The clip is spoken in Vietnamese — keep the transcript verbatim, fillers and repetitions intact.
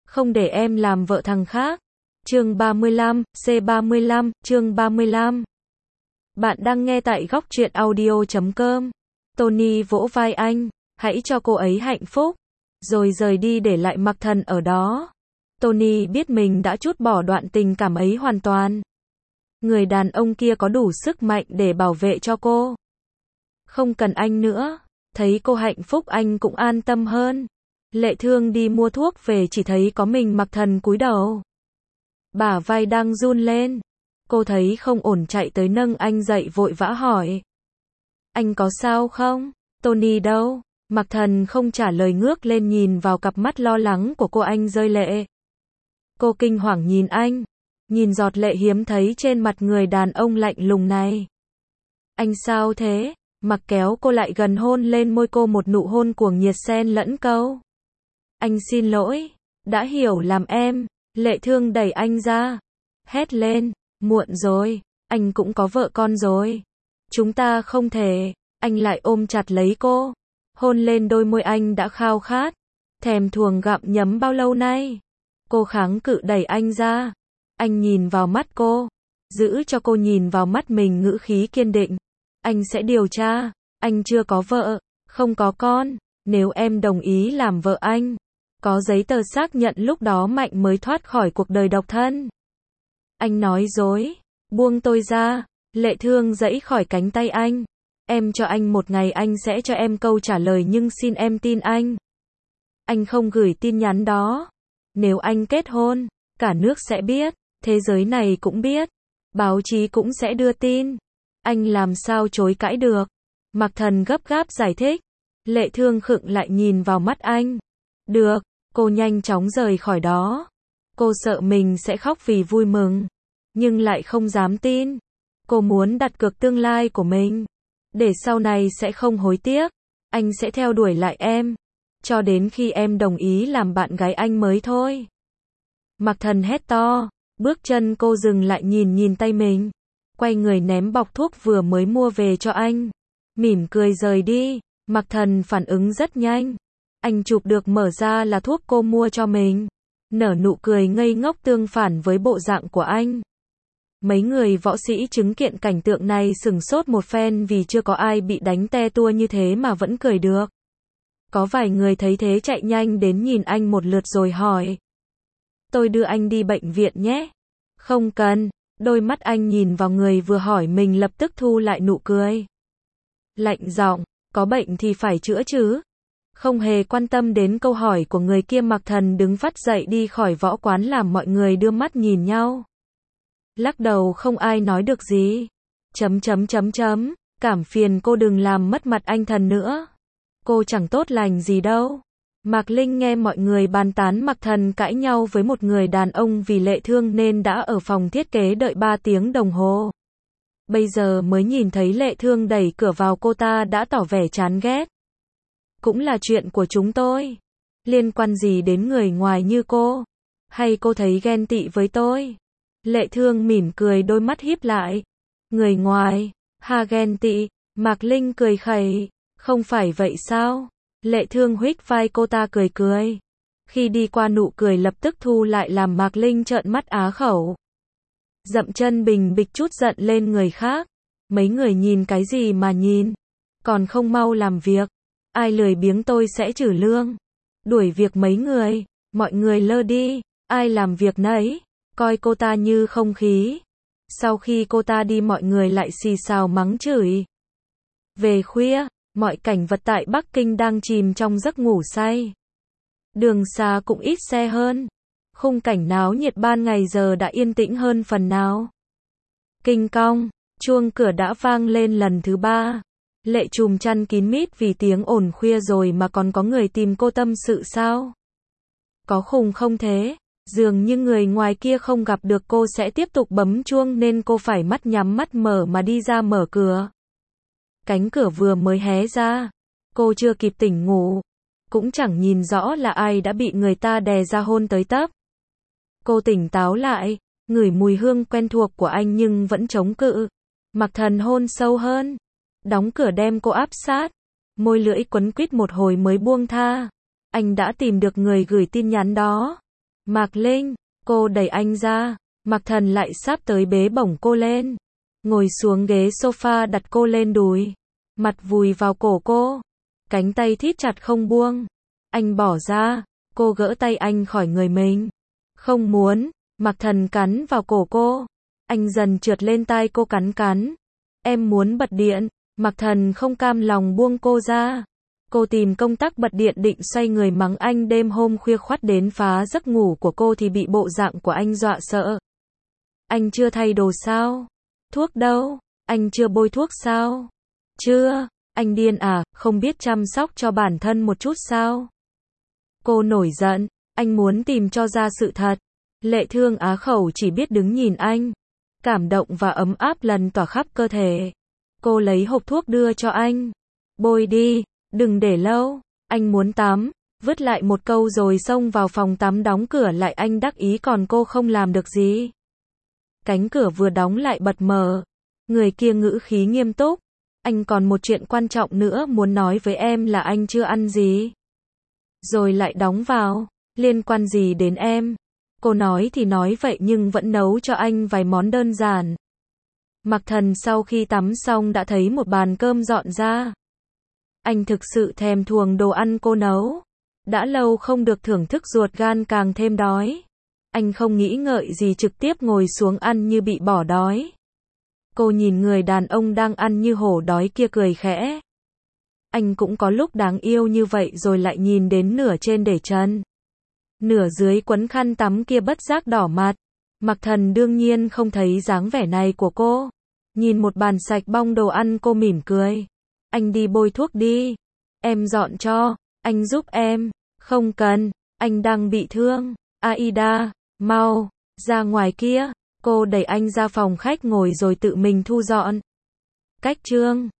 không để em làm vợ thằng khác. Chương ba mươi lăm, C ba mươi lăm, chương ba mươi lăm. Bạn đang nghe tại góc truyện audio chấm com. Tony vỗ vai anh, hãy cho cô ấy hạnh phúc, rồi rời đi để lại Mạc Thần ở đó. Tony biết mình đã trút bỏ đoạn tình cảm ấy hoàn toàn. Người đàn ông kia có đủ sức mạnh để bảo vệ cho cô. Không cần anh nữa. Thấy cô hạnh phúc anh cũng an tâm hơn. Lệ Thương đi mua thuốc về chỉ thấy có mình Mạc Thần cúi đầu. Bả vai đang run lên. Cô thấy không ổn chạy tới nâng anh dậy vội vã hỏi. Anh có sao không? Tony đâu? Mạc Thần không trả lời, ngước lên nhìn vào cặp mắt lo lắng của cô, anh rơi lệ. Cô kinh hoàng nhìn anh. Nhìn giọt lệ hiếm thấy trên mặt người đàn ông lạnh lùng này. Anh sao thế? Mạc kéo cô lại gần, hôn lên môi cô một nụ hôn cuồng nhiệt xen lẫn câu. Anh xin lỗi. Đã hiểu làm em. Lệ Thương đẩy anh ra. Hét lên. Muộn rồi. Anh cũng có vợ con rồi. Chúng ta không thể. Anh lại ôm chặt lấy cô. Hôn lên đôi môi anh đã khao khát. Thèm thuồng gặm nhấm bao lâu nay. Cô kháng cự đẩy anh ra. Anh nhìn vào mắt cô. Giữ cho cô nhìn vào mắt mình, ngữ khí kiên định. Anh sẽ điều tra. Anh chưa có vợ. Không có con. Nếu em đồng ý làm vợ anh. Có giấy tờ xác nhận lúc đó Mạnh mới thoát khỏi cuộc đời độc thân. Anh nói dối. Buông tôi ra. Lệ Thương giãy khỏi cánh tay anh. Em cho anh một ngày, anh sẽ cho em câu trả lời, nhưng xin em tin anh. Anh không gửi tin nhắn đó. Nếu anh kết hôn, cả nước sẽ biết. Thế giới này cũng biết. Báo chí cũng sẽ đưa tin. Anh làm sao chối cãi được. Mạc Thần gấp gáp giải thích. Lệ Thương khựng lại nhìn vào mắt anh. Được. Cô nhanh chóng rời khỏi đó. Cô sợ mình sẽ khóc vì vui mừng. Nhưng lại không dám tin. Cô muốn đặt cược tương lai của mình. Để sau này sẽ không hối tiếc. Anh sẽ theo đuổi lại em. Cho đến khi em đồng ý làm bạn gái anh mới thôi. Mạc Thần hét to. Bước chân cô dừng lại, nhìn nhìn tay mình. Quay người ném bọc thuốc vừa mới mua về cho anh. Mỉm cười rời đi. Mạc Thần phản ứng rất nhanh. Anh chụp được mở ra là thuốc cô mua cho mình. Nở nụ cười ngây ngốc tương phản với bộ dạng của anh. Mấy người võ sĩ chứng kiến cảnh tượng này sửng sốt một phen, vì chưa có ai bị đánh te tua như thế mà vẫn cười được. Có vài người thấy thế chạy nhanh đến nhìn anh một lượt rồi hỏi. Tôi đưa anh đi bệnh viện nhé. Không cần. Đôi mắt anh nhìn vào người vừa hỏi mình, lập tức thu lại nụ cười. Lạnh giọng, có bệnh thì phải chữa chứ. Không hề quan tâm đến câu hỏi của người kia, Mạc Thần đứng phắt dậy đi khỏi võ quán, làm mọi người đưa mắt nhìn nhau. Lắc đầu không ai nói được gì. Chấm chấm chấm chấm. Cảm phiền cô đừng làm mất mặt anh Thần nữa. Cô chẳng tốt lành gì đâu. Mạc Linh nghe mọi người bàn tán Mạc Thần cãi nhau với một người đàn ông vì Lệ Thương nên đã ở phòng thiết kế đợi ba tiếng đồng hồ. Bây giờ mới nhìn thấy Lệ Thương đẩy cửa vào, cô ta đã tỏ vẻ chán ghét. Cũng là chuyện của chúng tôi. Liên quan gì đến người ngoài như cô? Hay cô thấy ghen tị với tôi? Lệ Thương mỉm cười, đôi mắt híp lại. Người ngoài? Hà, ghen tị? Mạc Linh cười khẩy. Không phải vậy sao? Lệ Thương huých vai cô ta cười cười. Khi đi qua, nụ cười lập tức thu lại, làm Mạc Linh trợn mắt á khẩu. Dậm chân bình bịch chút giận lên người khác. Mấy người nhìn cái gì mà nhìn? Còn không mau làm việc. Ai lười biếng tôi sẽ trừ lương. Đuổi việc mấy người. Mọi người lơ đi. Ai làm việc nấy. Coi cô ta như không khí. Sau khi cô ta đi, mọi người lại xì xào mắng chửi. Về khuya, mọi cảnh vật tại Bắc Kinh đang chìm trong giấc ngủ say. Đường xá cũng ít xe hơn. Khung cảnh náo nhiệt ban ngày giờ đã yên tĩnh hơn phần nào. Kinh cong, chuông cửa đã vang lên lần thứ ba. Lệ trùm chăn kín mít vì tiếng ồn khuya rồi mà còn có người tìm cô tâm sự sao? Có khùng không thế? Dường như người ngoài kia không gặp được cô sẽ tiếp tục bấm chuông nên cô phải mắt nhắm mắt mở mà đi ra mở cửa. Cánh cửa vừa mới hé ra. Cô chưa kịp tỉnh ngủ. Cũng chẳng nhìn rõ là ai đã bị người ta đè ra hôn tới tấp. Cô tỉnh táo lại, ngửi mùi hương quen thuộc của anh nhưng vẫn chống cự. Mạc Thần hôn sâu hơn. Đóng cửa đem cô áp sát. Môi lưỡi quấn quýt một hồi mới buông tha. Anh đã tìm được người gửi tin nhắn đó. Mạc Linh, cô đẩy anh ra. Mạc Thần lại sắp tới bế bổng cô lên. Ngồi xuống ghế sofa đặt cô lên đùi. Mặt vùi vào cổ cô. Cánh tay thít chặt không buông. Anh bỏ ra. Cô gỡ tay anh khỏi người mình. Không muốn. Mạc Thần cắn vào cổ cô. Anh dần trượt lên tai cô cắn cắn. Em muốn bật điện. Mạc Thần không cam lòng buông cô ra. Cô tìm công tắc bật điện định xoay người mắng anh đêm hôm khuya khoắt đến phá giấc ngủ của cô thì bị bộ dạng của anh dọa sợ. Anh chưa thay đồ sao? Thuốc đâu? Anh chưa bôi thuốc sao? Chưa. Anh điên à, không biết chăm sóc cho bản thân một chút sao? Cô nổi giận. Anh muốn tìm cho ra sự thật. Lệ Thương á khẩu chỉ biết đứng nhìn anh. Cảm động và ấm áp lần tỏa khắp cơ thể. Cô lấy hộp thuốc đưa cho anh. Bôi đi, đừng để lâu. Anh muốn tắm. Vứt lại một câu rồi xông vào phòng tắm đóng cửa lại anh đắc ý còn cô không làm được gì. Cánh cửa vừa đóng lại bật mở. Người kia ngữ khí nghiêm túc. Anh còn một chuyện quan trọng nữa muốn nói với em là anh chưa ăn gì. Rồi lại đóng vào. Liên quan gì đến em? Cô nói thì nói vậy nhưng vẫn nấu cho anh vài món đơn giản. Mạc Thần sau khi tắm xong đã thấy một bàn cơm dọn ra. Anh thực sự thèm thuồng đồ ăn cô nấu. Đã lâu không được thưởng thức ruột gan càng thêm đói. Anh không nghĩ ngợi gì trực tiếp ngồi xuống ăn như bị bỏ đói. Cô nhìn người đàn ông đang ăn như hổ đói kia cười khẽ. Anh cũng có lúc đáng yêu như vậy rồi lại nhìn đến nửa trên để chân. Nửa dưới quấn khăn tắm kia bất giác đỏ mặt. Mạc Thần đương nhiên không thấy dáng vẻ này của cô. Nhìn một bàn sạch bong đồ ăn cô mỉm cười. Anh đi bôi thuốc đi. Em dọn cho. Anh giúp em. Không cần. Anh đang bị thương. Aida, mau. Ra ngoài kia. Cô đẩy anh ra phòng khách ngồi rồi tự mình thu dọn. Cách chương